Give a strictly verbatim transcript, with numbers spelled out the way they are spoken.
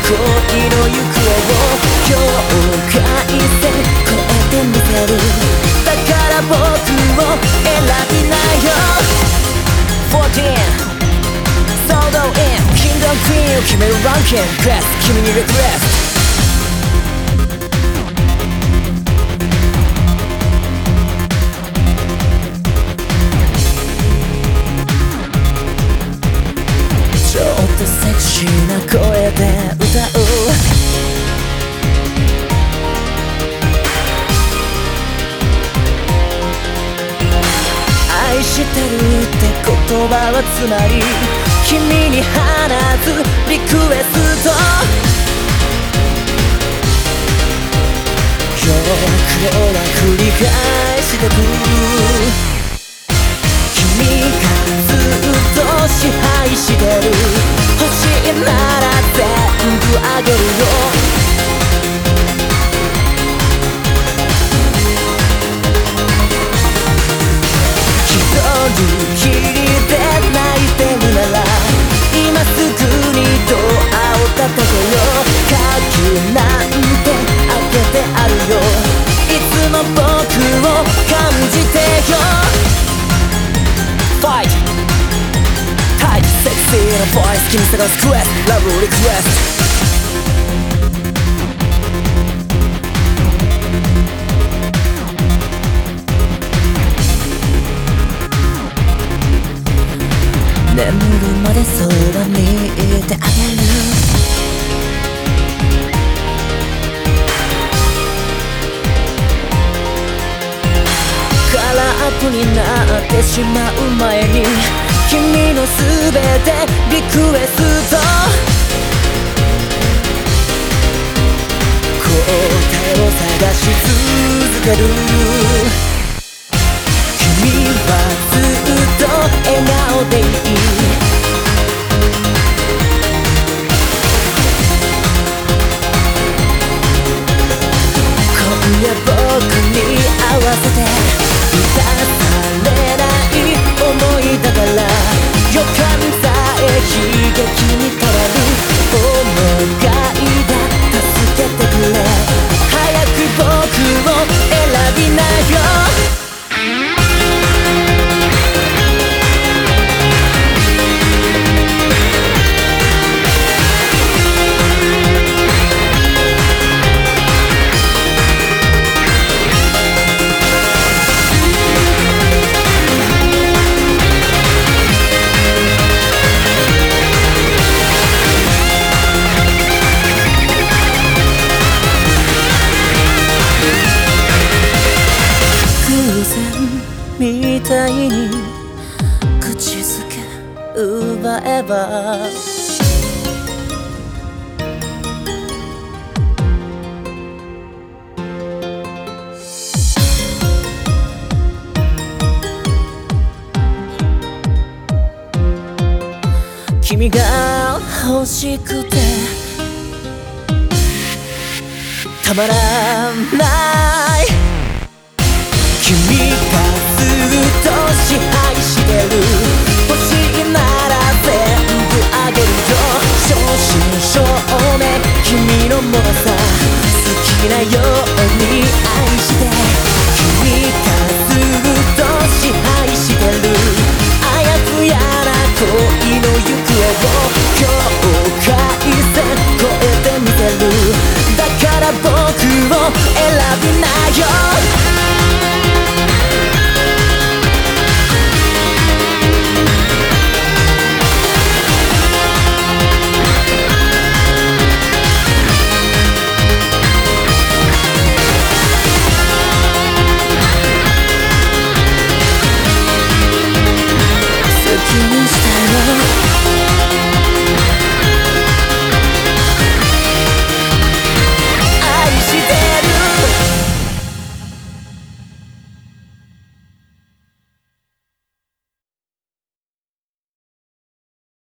恋の行方を境界線越えてみせる。だから僕を選びなよ。じゅうよん Solo in Kingdom Queen を決めるランキングクラス、君にリクエスト。ちょっとセクシーな声で歌う。愛してるって言葉はつまり君に放つリクエスト。よくは繰り返してく。君がずっと支配してる。欲しいなら全部あげるよ。一人きりで泣いてるなら今すぐにドアを叩けよ。鍵なんて開けてあるよ。いつも僕を感じてよ。Fight Tight Sexy なボイス君探すクエスト Love リクエスト。眠るまでそばにいてあげる。空っぽになってしまう前に君のすべてリクエスト。答えを探し続ける。君はずっと笑顔でいい。今夜僕に合わせて満たされない想いだから。予感さえ悲劇に変わる。お願いだ助けてくれ。早く僕を選びなよ。みたいに口づけ奪えば君が欲しくてたまらない。君がずっと支配してる。欲しいなら全部あげるよ。正真正銘君のものさ。好きなように愛して。君がずっと支配してる。あやふやな恋の行方を今日